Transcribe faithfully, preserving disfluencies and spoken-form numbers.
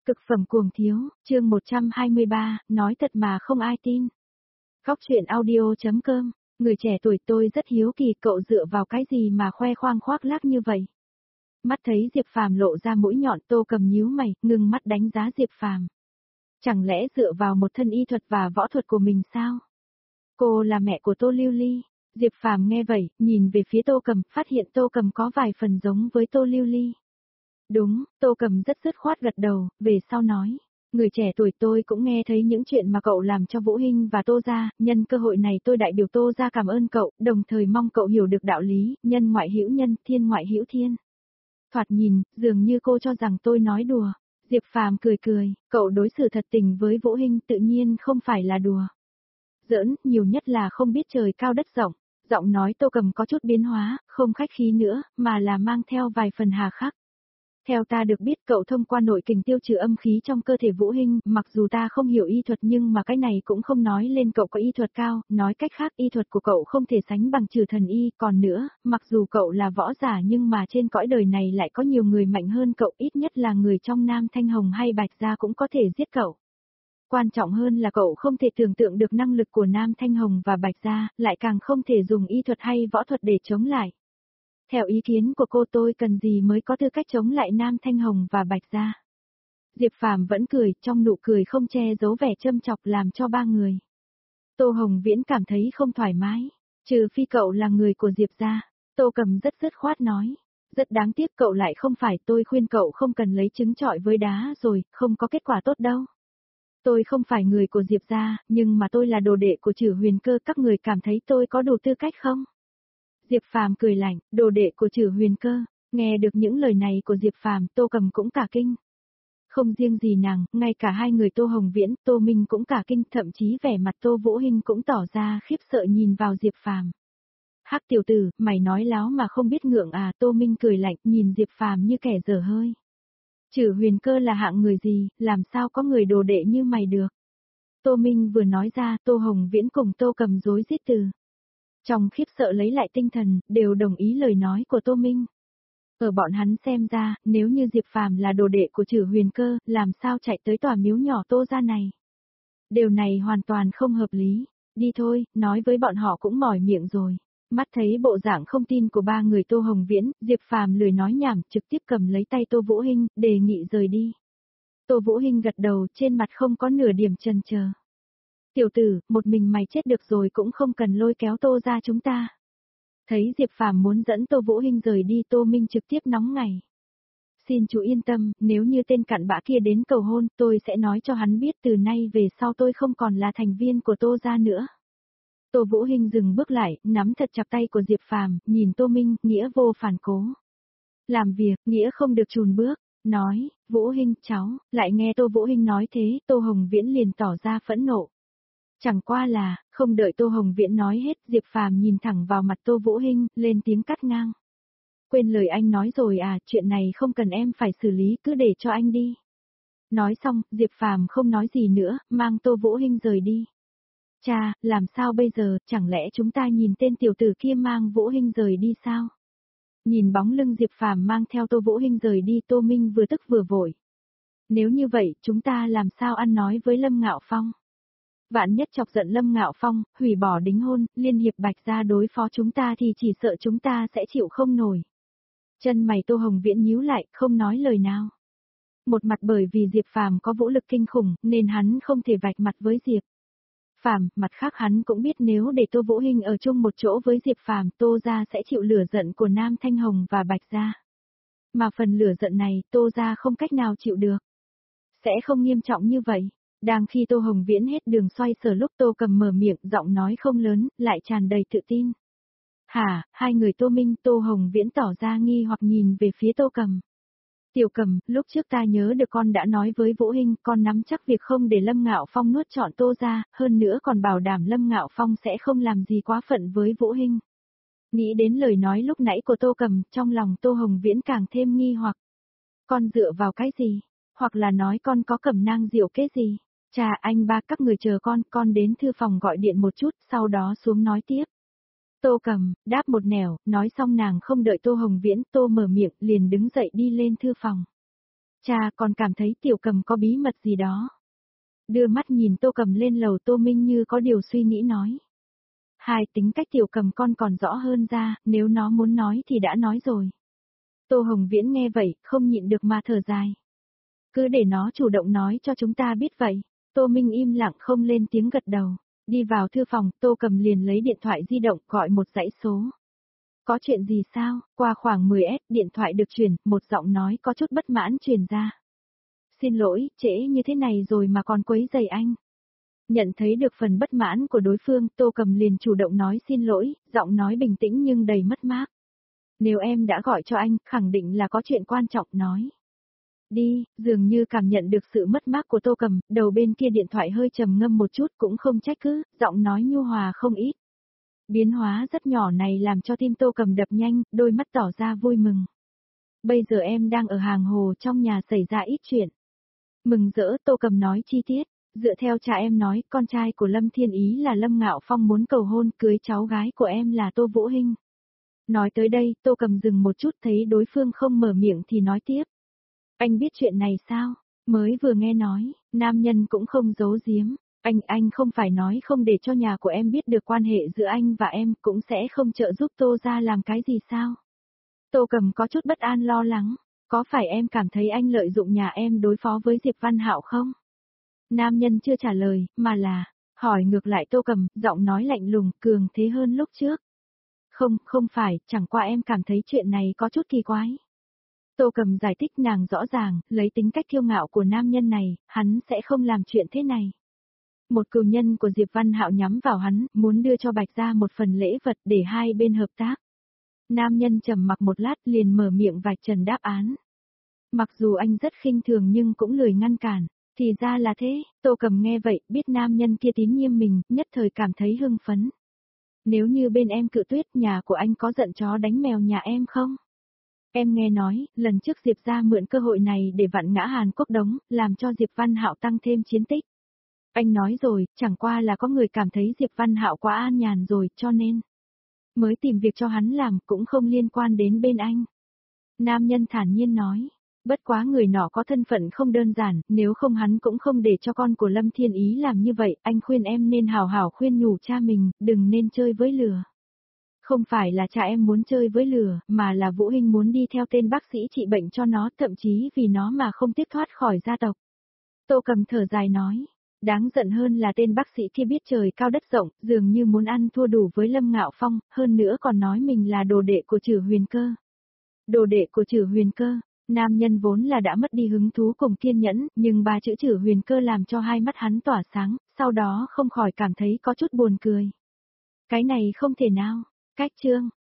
Cực phẩm cuồng thiếu, chương một trăm hai mươi ba, nói thật mà không ai tin. Góc truyện audio.com, người trẻ tuổi tôi rất hiếu kỳ cậu dựa vào cái gì mà khoe khoang khoác lác như vậy. Mắt thấy Diệp Phàm lộ ra mũi nhọn Tô Cầm nhíu mày, ngưng mắt đánh giá Diệp Phàm. Chẳng lẽ dựa vào một thân y thuật và võ thuật của mình sao? Cô là mẹ của Tô Lưu Ly. Diệp Phàm nghe vậy, nhìn về phía Tô Cầm, phát hiện Tô Cầm có vài phần giống với Tô Lưu Ly. Đúng, Tô Cầm rất dứt khoát gật đầu, về sau nói. Người trẻ tuổi tôi cũng nghe thấy những chuyện mà cậu làm cho Vũ Hinh và Tô gia, nhân cơ hội này tôi đại biểu Tô gia cảm ơn cậu, đồng thời mong cậu hiểu được đạo lý, nhân ngoại hữu nhân, thiên ngoại hữu thiên. Thoạt nhìn, dường như cô cho rằng tôi nói đùa. Diệp Phàm cười cười, cậu đối xử thật tình với Vũ Hinh tự nhiên không phải là đùa. Giỡn, nhiều nhất là không biết trời cao đất rộng. Giọng nói Tô Cầm có chút biến hóa, không khách khí nữa, mà là mang theo vài phần hà khắc. Theo ta được biết cậu thông qua nội kình tiêu trừ âm khí trong cơ thể Vũ Hinh, mặc dù ta không hiểu y thuật nhưng mà cái này cũng không nói lên cậu có y thuật cao, nói cách khác y thuật của cậu không thể sánh bằng trừ thần y, còn nữa, mặc dù cậu là võ giả nhưng mà trên cõi đời này lại có nhiều người mạnh hơn cậu, ít nhất là người trong Nam Thanh Hồng hay Bạch Gia cũng có thể giết cậu. Quan trọng hơn là cậu không thể tưởng tượng được năng lực của Nam Thanh Hồng và Bạch Gia, lại càng không thể dùng y thuật hay võ thuật để chống lại. Theo ý kiến của cô tôi cần gì mới có tư cách chống lại Nam Thanh Hồng và Bạch Gia. Diệp Phàm vẫn cười, trong nụ cười không che giấu vẻ châm chọc làm cho ba người. Tô Hồng Viễn cảm thấy không thoải mái, trừ phi cậu là người của Diệp gia. Tô Cầm rất dứt khoát nói. Rất đáng tiếc cậu lại không phải, tôi khuyên cậu không cần lấy trứng trọi với đá rồi, không có kết quả tốt đâu. Tôi không phải người của Diệp gia, nhưng mà tôi là đồ đệ của Trử Huyền Cơ, các người cảm thấy tôi có đủ tư cách không? Diệp Phàm cười lạnh, đồ đệ của Trử Huyền Cơ, nghe được những lời này của Diệp Phàm, Tô Cầm cũng cả kinh. Không riêng gì nàng, ngay cả hai người Tô Hồng Viễn, Tô Minh cũng cả kinh, thậm chí vẻ mặt Tô Vũ Hinh cũng tỏ ra khiếp sợ nhìn vào Diệp Phàm. Hắc tiểu tử, mày nói láo mà không biết ngượng à? Tô Minh cười lạnh, nhìn Diệp Phàm như kẻ dở hơi. Trử Huyền Cơ là hạng người gì, làm sao có người đồ đệ như mày được? Tô Minh vừa nói ra, Tô Hồng Viễn cùng Tô Cầm rối rít từ. Trong khiếp sợ lấy lại tinh thần, đều đồng ý lời nói của Tô Minh. Ở bọn hắn xem ra, nếu như Diệp Phàm là đồ đệ của Trử Huyền Cơ, làm sao chạy tới tòa miếu nhỏ Tô gia này? Điều này hoàn toàn không hợp lý. Đi thôi, nói với bọn họ cũng mỏi miệng rồi. Mắt thấy bộ dạng không tin của ba người Tô Hồng Viễn, Diệp Phàm lười nói nhảm, trực tiếp cầm lấy tay Tô Vũ Hinh, đề nghị rời đi. Tô Vũ Hinh gật đầu, trên mặt không có nửa điểm chần chờ. Tiểu tử, một mình mày chết được rồi cũng không cần lôi kéo Tô gia chúng ta. Thấy Diệp Phàm muốn dẫn Tô Vũ Hinh rời đi, Tô Minh trực tiếp nóng ngày. Xin chú yên tâm, nếu như tên cặn bã kia đến cầu hôn, tôi sẽ nói cho hắn biết từ nay về sau tôi không còn là thành viên của Tô gia nữa. Tô Vũ Hinh dừng bước lại, nắm thật chặt tay của Diệp Phàm, nhìn Tô Minh, nghĩa vô phản cố. Làm việc, nghĩa không được chùn bước, nói, Vũ Hinh, cháu, lại nghe Tô Vũ Hinh nói thế, Tô Hồng Viễn liền tỏ ra phẫn nộ. Chẳng qua là, không đợi Tô Hồng Viễn nói hết, Diệp Phàm nhìn thẳng vào mặt Tô Vũ Hinh, lên tiếng cắt ngang. Quên lời anh nói rồi à, chuyện này không cần em phải xử lý, cứ để cho anh đi. Nói xong, Diệp Phàm không nói gì nữa, mang Tô Vũ Hinh rời đi. Cha, làm sao bây giờ, chẳng lẽ chúng ta nhìn tên tiểu tử kia mang Vũ Hinh rời đi sao? Nhìn bóng lưng Diệp Phàm mang theo Tô Vũ Hinh rời đi, Tô Minh vừa tức vừa vội. Nếu như vậy, chúng ta làm sao ăn nói với Lâm Ngạo Phong? Vạn nhất chọc giận Lâm Ngạo Phong, hủy bỏ đính hôn, liên hiệp Bạch gia đối phó chúng ta thì chỉ sợ chúng ta sẽ chịu không nổi. Chân mày Tô Hồng Viễn nhíu lại, không nói lời nào. Một mặt bởi vì Diệp Phàm có vũ lực kinh khủng, nên hắn không thể vạch mặt với Diệp Phàm, mặt khác hắn cũng biết nếu để Tô Vũ Hinh ở chung một chỗ với Diệp Phàm, Tô gia sẽ chịu lửa giận của Nam Thanh Hồng và Bạch gia. Mà phần lửa giận này, Tô gia không cách nào chịu được. Sẽ không nghiêm trọng như vậy. Đang khi Tô Hồng Viễn hết đường xoay sở lúc Tô Cầm mở miệng, giọng nói không lớn, lại tràn đầy tự tin. Hả, hai người Tô Minh, Tô Hồng Viễn tỏ ra nghi hoặc nhìn về phía Tô Cầm. Tiểu Cầm, lúc trước ta nhớ được con đã nói với Vũ Hinh, con nắm chắc việc không để Lâm Ngạo Phong nuốt trọn Tô gia, hơn nữa còn bảo đảm Lâm Ngạo Phong sẽ không làm gì quá phận với Vũ Hinh. Nghĩ đến lời nói lúc nãy của Tô Cầm, trong lòng Tô Hồng Viễn càng thêm nghi hoặc. Con dựa vào cái gì? Hoặc là nói con có cẩm nang diệu kế gì? Cha, anh ba các người chờ con, con đến thư phòng gọi điện một chút, sau đó xuống nói tiếp. Tô Cầm, đáp một nẻo, nói xong nàng không đợi Tô Hồng Viễn, Tô mở miệng, liền đứng dậy đi lên thư phòng. Cha còn cảm thấy Tiểu Cầm có bí mật gì đó. Đưa mắt nhìn Tô Cầm lên lầu, Tô Minh như có điều suy nghĩ nói. Hai, tính cách Tiểu Cầm con còn rõ hơn ra, nếu nó muốn nói thì đã nói rồi. Tô Hồng Viễn nghe vậy, không nhịn được mà thở dài. Cứ để nó chủ động nói cho chúng ta biết vậy. Tô Minh im lặng không lên tiếng gật đầu. Đi vào thư phòng, Tô Cầm liền lấy điện thoại di động gọi một dãy số. Có chuyện gì sao? Qua khoảng mười phút điện thoại được truyền, một giọng nói có chút bất mãn truyền ra. Xin lỗi, trễ như thế này rồi mà còn quấy rầy anh. Nhận thấy được phần bất mãn của đối phương, Tô Cầm liền chủ động nói xin lỗi, giọng nói bình tĩnh nhưng đầy mất mát. Nếu em đã gọi cho anh, khẳng định là có chuyện quan trọng nói. Đi, dường như cảm nhận được sự mất mát của Tô Cầm, đầu bên kia điện thoại hơi trầm ngâm một chút cũng không trách cứ, giọng nói nhu hòa không ít. Biến hóa rất nhỏ này làm cho tim Tô Cầm đập nhanh, đôi mắt tỏ ra vui mừng. Bây giờ em đang ở hàng hồ, trong nhà xảy ra ít chuyện. Mừng rỡ, Tô Cầm nói chi tiết, dựa theo cha em nói, con trai của Lâm Thiên Ý là Lâm Ngạo Phong muốn cầu hôn, cưới cháu gái của em là Tô Vũ Hinh. Nói tới đây, Tô Cầm dừng một chút, thấy đối phương không mở miệng thì nói tiếp. Anh biết chuyện này sao? Mới vừa nghe nói, nam nhân cũng không giấu giếm. Anh, anh không phải nói không để cho nhà của em biết được quan hệ giữa anh và em, cũng sẽ không trợ giúp Tô ra làm cái gì sao? Tô Cầm có chút bất an lo lắng. Có phải em cảm thấy anh lợi dụng nhà em đối phó với Diệp Văn Hạo không? Nam nhân chưa trả lời, mà là, hỏi ngược lại Tô Cầm, giọng nói lạnh lùng, cường thế hơn lúc trước. Không, không phải, chẳng qua em cảm thấy chuyện này có chút kỳ quái. Tô Cầm giải thích nàng rõ ràng, lấy tính cách kiêu ngạo của nam nhân này, hắn sẽ không làm chuyện thế này. Một cừu nhân của Diệp Văn Hạo nhắm vào hắn, muốn đưa cho Bạch Gia một phần lễ vật để hai bên hợp tác. Nam nhân trầm mặc một lát liền mở miệng vạch trần đáp án. Mặc dù anh rất khinh thường nhưng cũng lười ngăn cản, thì ra là thế, Tô Cầm nghe vậy, biết nam nhân kia tín nhiệm mình, nhất thời cảm thấy hưng phấn. Nếu như bên em cự tuyệt, nhà của anh có giận chó đánh mèo nhà em không? Em nghe nói, lần trước Diệp gia mượn cơ hội này để vặn ngã Hàn Quốc Đống, làm cho Diệp Văn Hạo tăng thêm chiến tích. Anh nói rồi, chẳng qua là có người cảm thấy Diệp Văn Hạo quá an nhàn rồi, cho nên mới tìm việc cho hắn làm, cũng không liên quan đến bên anh. Nam nhân thản nhiên nói, bất quá người nọ có thân phận không đơn giản, nếu không hắn cũng không để cho con của Lâm Thiên Ý làm như vậy, anh khuyên em nên hào hảo khuyên nhủ cha mình, đừng nên chơi với lửa. Không phải là cha em muốn chơi với lửa, mà là Vũ Hinh muốn đi theo tên bác sĩ trị bệnh cho nó, thậm chí vì nó mà không tiếp thoát khỏi gia tộc. Tô Cầm thở dài nói, đáng giận hơn là tên bác sĩ kia biết trời cao đất rộng, dường như muốn ăn thua đủ với Lâm Ngạo Phong, hơn nữa còn nói mình là đồ đệ của Trử Huyền Cơ. Đồ đệ của Trử Huyền Cơ, nam nhân vốn là đã mất đi hứng thú cùng kiên nhẫn, nhưng ba chữ Trử Huyền Cơ làm cho hai mắt hắn tỏa sáng, sau đó không khỏi cảm thấy có chút buồn cười. Cái này không thể nào, cách chương.